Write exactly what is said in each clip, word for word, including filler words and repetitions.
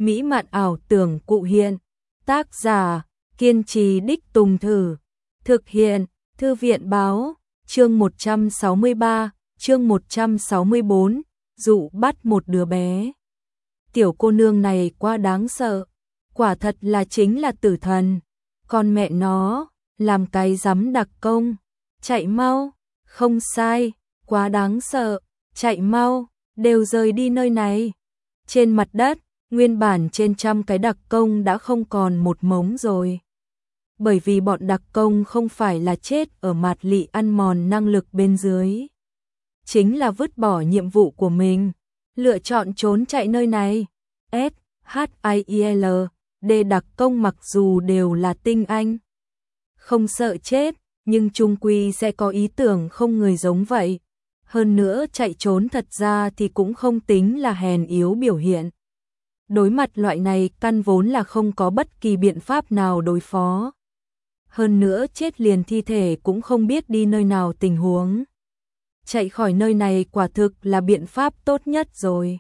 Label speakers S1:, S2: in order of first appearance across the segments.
S1: mỹ mạn ảo tưởng cụ hiện. Tác giả, kiên trì đích tùng thử. Thực hiện, Thư viện báo, chương một trăm sáu mươi ba, chương một trăm sáu mươi bốn, dụ bắt một đứa bé. Tiểu cô nương này quá đáng sợ, quả thật là chính là tử thần. Con mẹ nó, làm cái dám đặc công, chạy mau, không sai, quá đáng sợ, chạy mau, đều rời đi nơi này. Trên mặt đất, nguyên bản trên trăm cái đặc công đã không còn một mống rồi. Bởi vì bọn đặc công không phải là chết ở Mạt Lị ăn mòn năng lực bên dưới, chính là vứt bỏ nhiệm vụ của mình, lựa chọn trốn chạy nơi này. S, H I I L, D đặc công mặc dù đều là tinh anh, không sợ chết, nhưng chung quy sẽ có ý tưởng không người giống vậy. Hơn nữa chạy trốn thật ra thì cũng không tính là hèn yếu biểu hiện. Đối mặt loại này căn vốn là không có bất kỳ biện pháp nào đối phó. Hơn nữa chết liền thi thể cũng không biết đi nơi nào tình huống. Chạy khỏi nơi này quả thực là biện pháp tốt nhất rồi.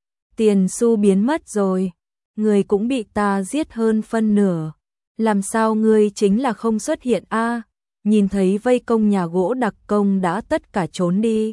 S1: Tiền xu biến mất rồi, người cũng bị ta giết hơn phân nửa. Làm sao ngươi chính là không xuất hiện a? Nhìn thấy vây công nhà gỗ đặc công đã tất cả trốn đi.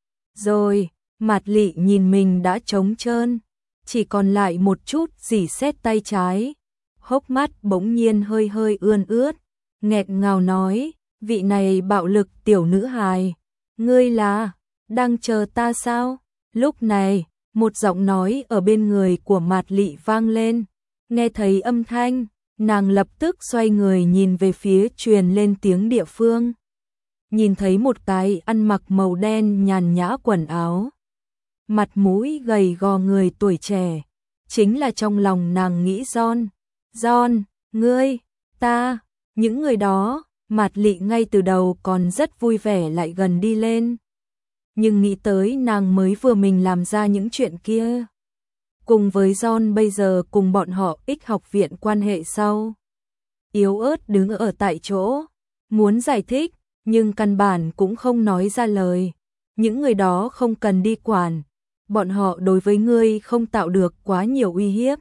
S1: Rồi, Mạt Lị nhìn mình đã trống trơn, chỉ còn lại một chút rỉ sét tay trái. Hốc mắt bỗng nhiên hơi hơi ươn ướt, nghẹt ngào nói, vị này bạo lực tiểu nữ hài, ngươi là, đang chờ ta sao? Lúc này, một giọng nói ở bên người của Mạt Lị vang lên, nghe thấy âm thanh, nàng lập tức xoay người nhìn về phía truyền lên tiếng địa phương. Nhìn thấy một cái ăn mặc màu đen nhàn nhã quần áo, mặt mũi gầy gò người tuổi trẻ, chính là trong lòng nàng nghĩ John. John, ngươi, ta, những người đó, Mạt Lị ngay từ đầu còn rất vui vẻ lại gần đi lên. Nhưng nghĩ tới nàng mới vừa mình làm ra những chuyện kia. Cùng với John bây giờ cùng bọn họ X học viện quan hệ sau. Yếu ớt đứng ở tại chỗ, muốn giải thích, nhưng căn bản cũng không nói ra lời. Những người đó không cần đi quản, bọn họ đối với ngươi không tạo được quá nhiều uy hiếp.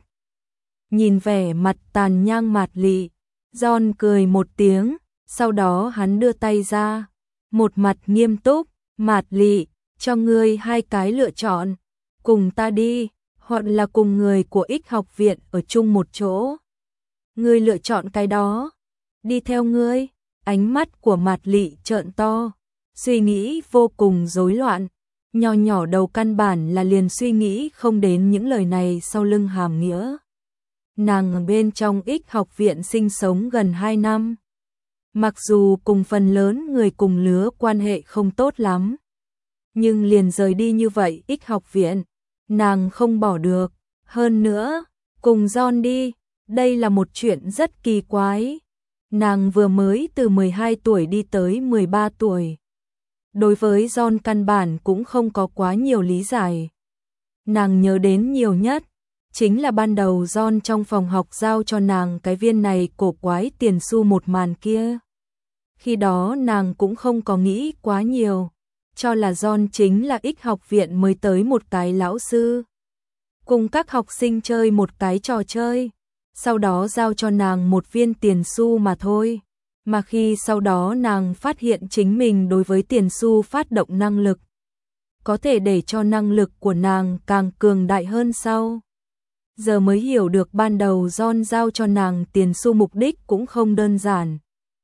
S1: Nhìn vẻ mặt tàn nhang Mạt Lị, John cười một tiếng, sau đó hắn đưa tay ra, một mặt nghiêm túc, Mạt Lị, cho ngươi hai cái lựa chọn, cùng ta đi, hoặc là cùng người của X học viện ở chung một chỗ. Ngươi lựa chọn cái đó, đi theo ngươi. Ánh mắt của Mạt Lị trợn to, suy nghĩ vô cùng rối loạn, nho nhỏ đầu căn bản là liền suy nghĩ không đến những lời này sau lưng hàm nghĩa. Nàng ở bên trong X học viện sinh sống gần hai năm. Mặc dù cùng phần lớn người cùng lứa quan hệ không tốt lắm, nhưng liền rời đi như vậy X học viện, nàng không bỏ được. Hơn nữa, cùng John đi, đây là một chuyện rất kỳ quái. Nàng vừa mới từ mười hai tuổi đi tới mười ba tuổi. Đối với John căn bản cũng không có quá nhiều lý giải. Nàng nhớ đến nhiều nhất, chính là ban đầu John trong phòng học giao cho nàng cái viên này cổ quái tiền xu một màn kia. Khi đó nàng cũng không có nghĩ quá nhiều, cho là John chính là X học viện mới tới một cái lão sư, cùng các học sinh chơi một cái trò chơi, sau đó giao cho nàng một viên tiền xu mà thôi. Mà khi sau đó nàng phát hiện chính mình đối với tiền xu phát động năng lực, có thể để cho năng lực của nàng càng cường đại hơn sau. Giờ mới hiểu được ban đầu John giao cho nàng tiền xu mục đích cũng không đơn giản.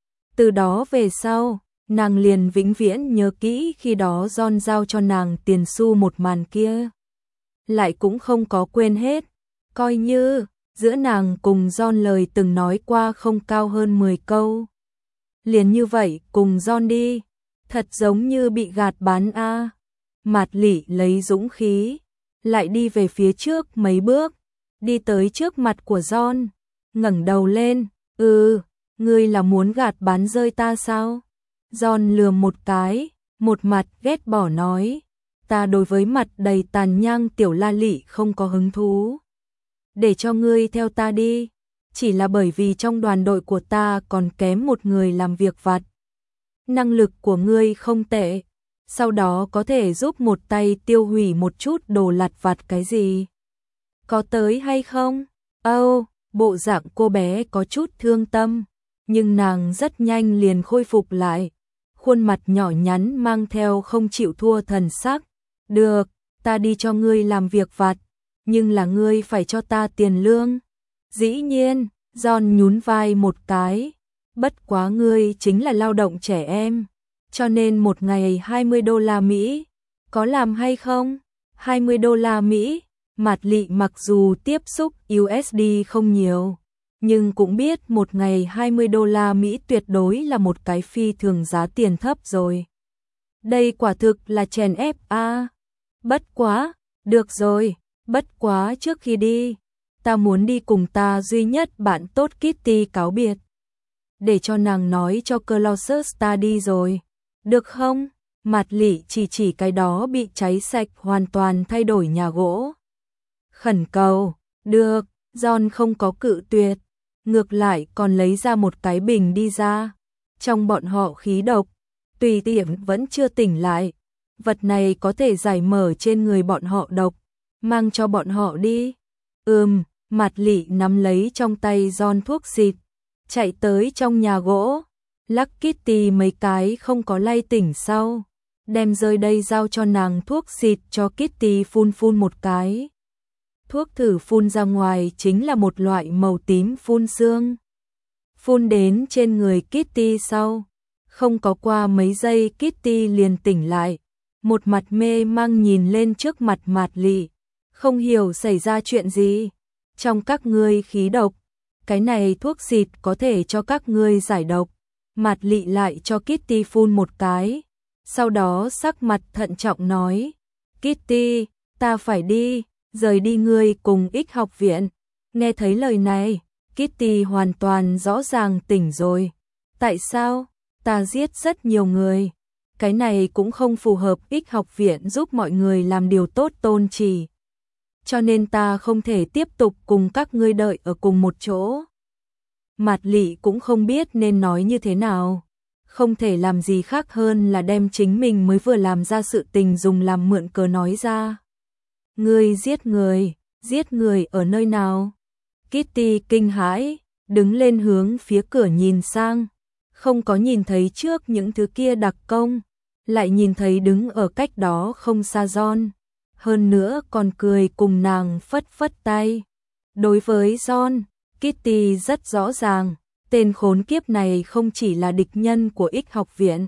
S1: Từ đó về sau, nàng liền vĩnh viễn nhớ kỹ khi đó John giao cho nàng tiền xu một màn kia. Lại cũng không có quên hết, coi như giữa nàng cùng John lời từng nói qua không cao hơn mười câu. Liền như vậy cùng John đi, thật giống như bị gạt bán a. À. Mạt Lị lấy dũng khí, lại đi về phía trước mấy bước, đi tới trước mặt của John, ngẩng đầu lên, "Ừ, ngươi là muốn gạt bán rơi ta sao?" John lườm một cái, một mặt ghét bỏ nói, "Ta đối với mặt đầy tàn nhang tiểu La Lị không có hứng thú. Để cho ngươi theo ta đi, chỉ là bởi vì trong đoàn đội của ta còn kém một người làm việc vặt. Năng lực của ngươi không tệ, sau đó có thể giúp một tay tiêu hủy một chút đồ lặt vặt cái gì. có tới hay không? Âu, bộ dạng cô bé có chút thương tâm, nhưng nàng rất nhanh liền khôi phục lại. Khuôn mặt nhỏ nhắn mang theo không chịu thua thần sắc. Được, ta đi cho ngươi làm việc vặt, nhưng là ngươi phải cho ta tiền lương. Dĩ nhiên, John nhún vai một cái. Bất quá ngươi chính là lao động trẻ em, cho nên một ngày hai mươi đô la Mỹ. Có làm hay không? hai mươi đô la Mỹ. Mạt Lị mặc dù tiếp xúc u ét đê không nhiều, nhưng cũng biết một ngày hai mươi đô la Mỹ tuyệt đối là một cái phi thường giá tiền thấp rồi. Đây quả thực là chèn ép a. À. Bất quá, được rồi, bất quá trước khi đi, ta muốn đi cùng ta duy nhất bạn tốt Kitty cáo biệt. Để cho nàng nói cho Colossus ta đi rồi. Được không? Mạt Lị chỉ chỉ cái đó bị cháy sạch hoàn toàn thay đổi nhà gỗ. Khẩn cầu, được, John không có cự tuyệt, ngược lại còn lấy ra một cái bình đi ra. Trong bọn họ khí độc, tùy tiện vẫn chưa tỉnh lại. Vật này có thể giải mở trên người bọn họ độc, mang cho bọn họ đi. Ừm, Mạt Lị nắm lấy trong tay John thuốc xịt, chạy tới trong nhà gỗ, lắc Kitty mấy cái không có lay tỉnh sau, đem rơi đây giao cho nàng thuốc xịt cho Kitty phun phun một cái. Thuốc thử phun ra ngoài chính là một loại màu tím phun sương. Phun đến trên người Kitty sau, không có qua mấy giây Kitty liền tỉnh lại, một mặt mê mang nhìn lên trước mặt Mạt Lị, không hiểu xảy ra chuyện gì. Trong các ngươi khí độc, cái này thuốc xịt có thể cho các ngươi giải độc. Mạt Lị lại cho Kitty phun một cái, sau đó sắc mặt thận trọng nói, Kitty, ta phải đi, rời đi ngươi cùng X học viện. Nghe thấy lời này, Kitty hoàn toàn rõ ràng tỉnh rồi. Tại sao? Ta giết rất nhiều người. Cái này cũng không phù hợp X học viện giúp mọi người làm điều tốt tôn chỉ. Cho nên ta không thể tiếp tục cùng các ngươi đợi ở cùng một chỗ. Mạt Lị cũng không biết nên nói như thế nào. Không thể làm gì khác hơn là đem chính mình mới vừa làm ra sự tình dùng làm mượn cớ nói ra. Ngươi giết người, giết người ở nơi nào? Kitty kinh hãi, đứng lên hướng phía cửa nhìn sang, không có nhìn thấy trước những thứ kia đặc công, lại nhìn thấy đứng ở cách đó không xa John, hơn nữa còn cười cùng nàng phất phất tay. Đối với John, Kitty rất rõ ràng, tên khốn kiếp này không chỉ là địch nhân của X học viện.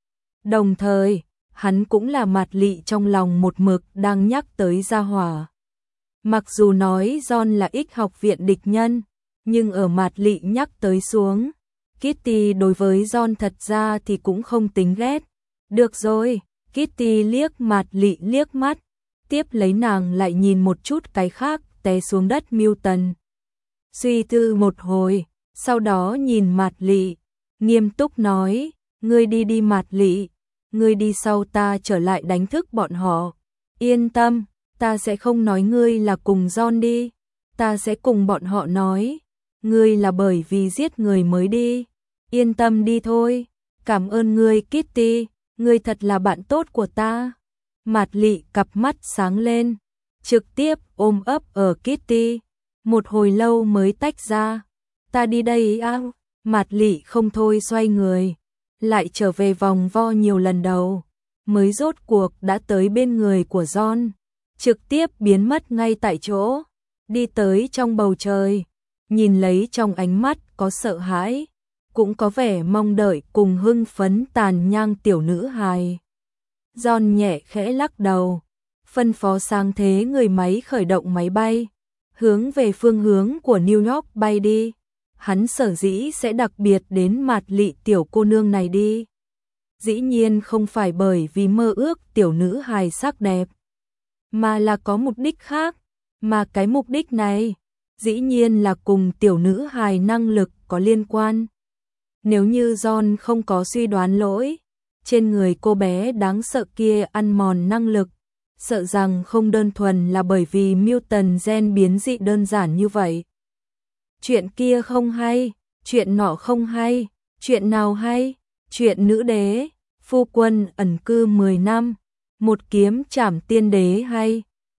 S1: Đồng thời, hắn cũng là Mạt Lị trong lòng một mực đang nhắc tới gia hỏa. Mặc dù nói John là X học viện địch nhân, nhưng ở Mạt Lị nhắc tới xuống, Kitty đối với John thật ra thì cũng không tính ghét. Được rồi, Kitty liếc Mạt Lị liếc mắt, tiếp lấy nàng lại nhìn một chút cái khác té xuống đất Milton. Suy tư một hồi, sau đó nhìn Mạt Lị, nghiêm túc nói, ngươi đi đi Mạt Lị, ngươi đi sau ta trở lại đánh thức bọn họ. Yên tâm, ta sẽ không nói ngươi là cùng John đi, ta sẽ cùng bọn họ nói, ngươi là bởi vì giết người mới đi. Yên tâm đi thôi, cảm ơn ngươi Kitty, ngươi thật là bạn tốt của ta. Mạt Lị cặp mắt sáng lên, trực tiếp ôm ấp ở Kitty, một hồi lâu mới tách ra. Ta đi đây á. Mạt Lị không thôi xoay người, lại trở về vòng vo nhiều lần đầu, mới rốt cuộc đã tới bên người của John, trực tiếp biến mất ngay tại chỗ, đi tới trong bầu trời, nhìn lấy trong ánh mắt có sợ hãi, cũng có vẻ mong đợi cùng hưng phấn tàn nhang tiểu nữ hài. John nhẹ khẽ lắc đầu, phân phó sang thế người máy khởi động máy bay, hướng về phương hướng của New York bay đi. Hắn sở dĩ sẽ đặc biệt đến Mạt Lị tiểu cô nương này đi. Dĩ nhiên không phải bởi vì mơ ước tiểu nữ hài sắc đẹp, mà là có mục đích khác, mà cái mục đích này, dĩ nhiên là cùng tiểu nữ hài năng lực có liên quan. Nếu như John không có suy đoán lỗi, trên người cô bé đáng sợ kia ăn mòn năng lực, sợ rằng không đơn thuần là bởi vì mutant gen biến dị đơn giản như vậy. Chuyện kia không hay, chuyện nọ không hay, chuyện nào hay, chuyện nữ đế, phu quân ẩn cư mười năm, một kiếm trảm tiên đế hay.